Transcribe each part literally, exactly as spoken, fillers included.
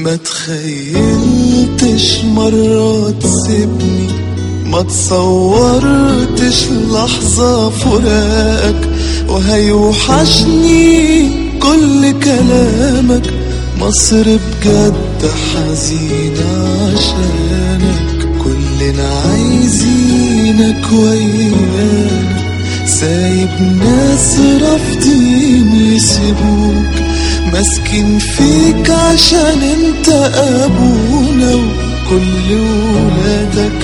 ما تخيلتش مرة تسيبني، ما تصورتش لحظة فراقك، وهيوحشني كل كلامك. مصر بجد حزينة عشانك، كلنا عايزينك ويانا، سايب ناس رافضين يسيبوك، ماسكين فيك عشان انت ابونا، وكل ولادك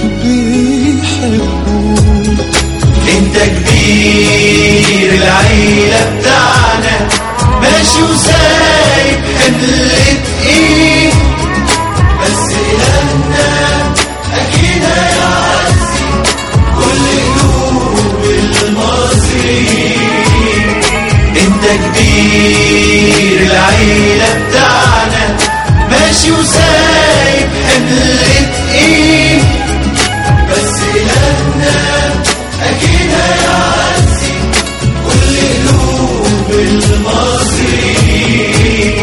بيحبوك. انت كبير العيلة بتاعنا، ماشي وسايب حمل تقيل، بس إلهنا أكيد هيعزي كل قلوب المصريين. انت كبير العيلة بتاعنا، ماشي وسايب حمل تقيل، بس إلهنا أكيد هيعزي كل قلوب المصريين.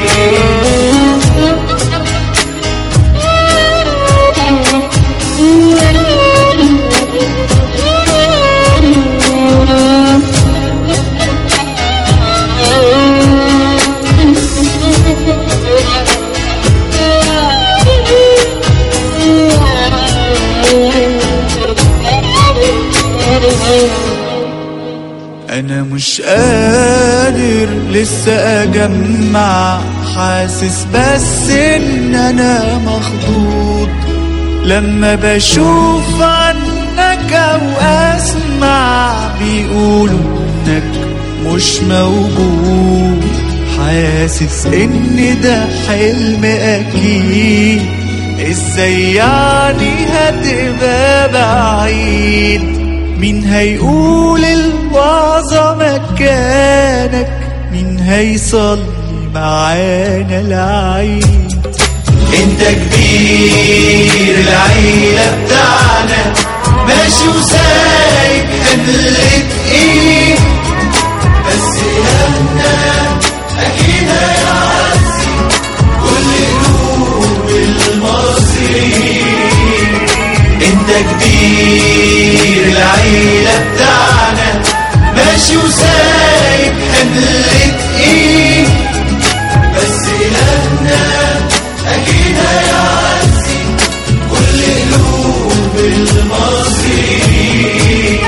أنا مش قادر لسه أجمع، حاسس بس إن أنا مخضوض لما بشوف عنك أو أسمع بيقولوا إنك مش موجود. حاسس إن ده حلم أكيد، إزاي يعني هتبقى بعيد؟ مين هيقول الوعظة مكانك؟ مين هيصلي معانا العيد؟ انت كبير العيلة بتاعنا، ماشي وسايب حمل تقيل، بس إلهنا أكيد هيعزي كل قلوب المصريين. انت كبير العيلة بتاعنا، ماشي وسايب حمل تقيل، بس إلهنا أكيد هيعزي كل قلوب المصريين.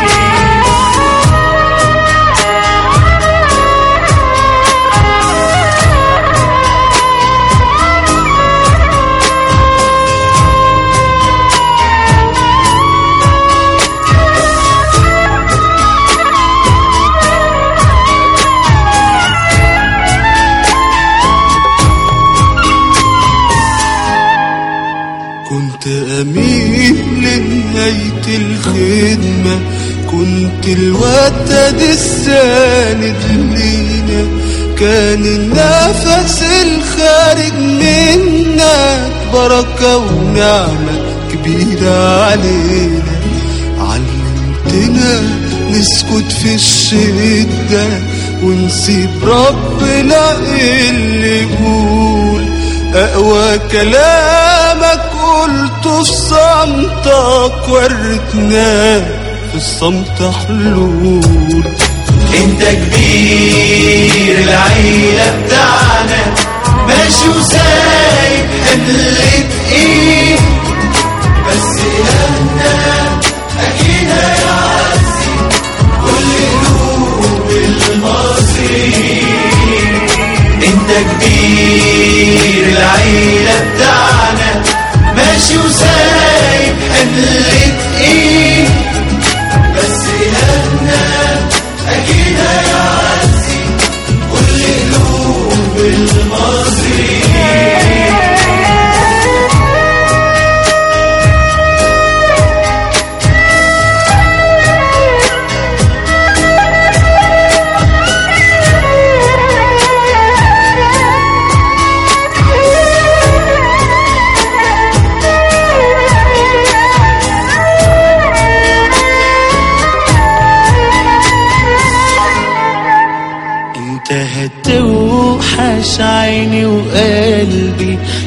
كنت أمين لنهاية الخدمة، كنت الوتد الساند لينا، كان النفس الخارج منك بركة ونعمة كبيرة علينا. علمتنا نسكت في الشدة ونسيب ربنا اللي يقول، أقوى كلامك قلته في صمتك، ورتنا في الصمت حلول. انت كبير العيلة بتاعنا، ماشي وسايب حمل تقيل، بس إلهنا أكيد هيعزي كل قلوب المصريين. انت كبير العيلة بتاعنا، ماشي وسايب حمل تقيل، بس إلهنا أكيد هيعزي كل قلوب المصريين.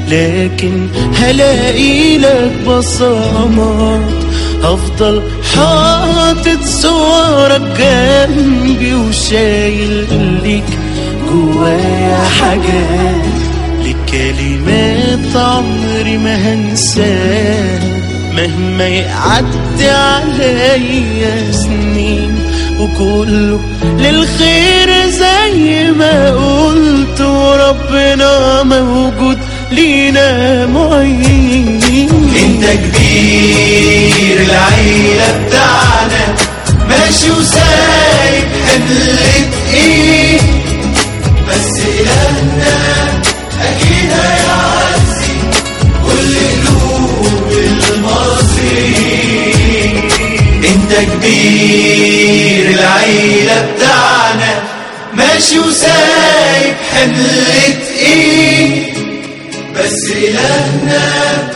لكن هلاقي لك بصمات. هفضل حاطط صورك جنبي وشايل ليك جوايا حاجات، لكلمات عمري ما هنساها مهما يعدي عليا سنين، وكله للخير زي ما قلت، وربنا موجود لينا معين. انت كبير العيلة بتاعنا، ماشي وسايب حمل تقيل، بس إلهنا أكيد هيعزي كل قلوب المصريين. انت كبير العيلة بتاعنا، ماشي وسايب حمل تقيل، بس إلهنا